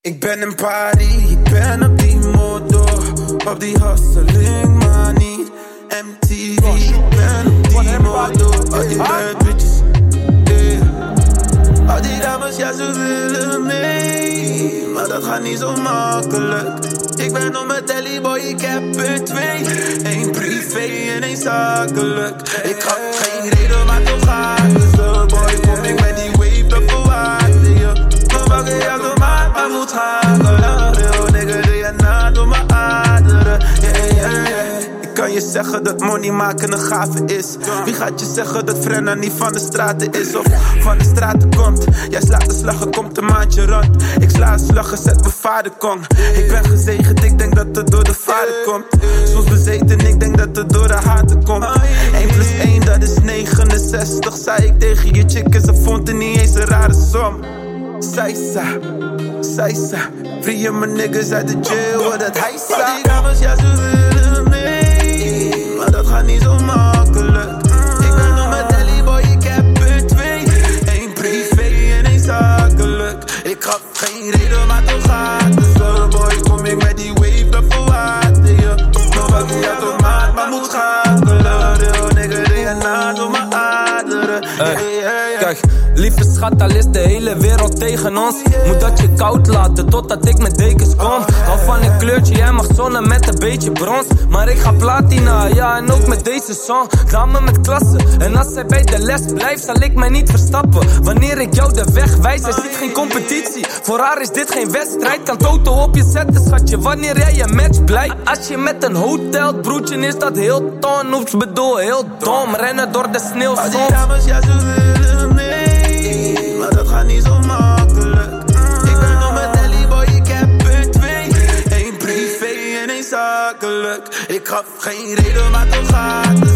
Ik ben in Paris, ik ben op die motor. Op die hustling, maar niet MTV. Ik ben op die motor. Al die bad bitches, yeah. Al die dames, ja ze willen mee. Maar dat gaat niet zo makkelijk. Ik ben op mijn tellyboy, ik heb er 2. 1 privé en 1 zakelijk. Ik had geen reden, maar toch gaat het zo. Boy, kom ik met die wave, dat verwaarde je. Mijn bakken, ja, de maat, maar moet schakelen. Real nigga, doe je na door mijn aderen. Yeah, yeah, yeah. Ik kan je zeggen dat money maken een gave is. Wie gaat je zeggen dat Frenna niet van de straten is? Of van de straten komt. Jij slaat de slaggen, komt een maandje rond. Ik sla slaggen, zet mijn vader kong. Ik ben gezegend, ik denk dat het door de vader komt. Soms bezeten, ik denk dat het door de haten komt. 1 plus 1, dat is 69. Zei ik tegen je chick en ze vond het niet eens een rare som. Saisa, vrije mijn niggas uit de jail, wat dat hij zei. Die dames, ja ze willen mee, maar dat gaat niet zo makkelijk. Ik ben op mijn tellyboy, ik heb er 2. 1 privé en 1 zakelijk. Ik had geen reden, maar toch gaat het zo. Boy, kom ik met die wave, dat verwaarde je. Nog wat je uit de maat, maar moet schakelen. Real nigga, doe je na door mijn aderen. Kijk, lieve schat, al is de hele wereld tegen ons. Moet dat je koud laten, totdat ik met dekens kom. Hou van een kleurtje, jij mag zonnen met een beetje brons. Maar ik ga platina, ja, en ook met deze song. Dame met klasse, en als zij bij de les blijft, zal ik mij niet verstappen. Wanneer ik jou de weg wijs, er zit geen competitie. Voor haar is dit geen wedstrijd, kan Toto op je zetten, schatje, wanneer jij je match blijkt. Als je met een hotel, broertje, is dat heel ton. Oeps, bedoel, heel dom, rennen door de sneeuw soms. Die dames, ja, ze willen mee, maar dat gaat niet zo makkelijk. Ik ben op mijn tellyboy, ik heb er 2. 1 privé en 1 zakelijk. Ik had geen reden, maar toch gaat het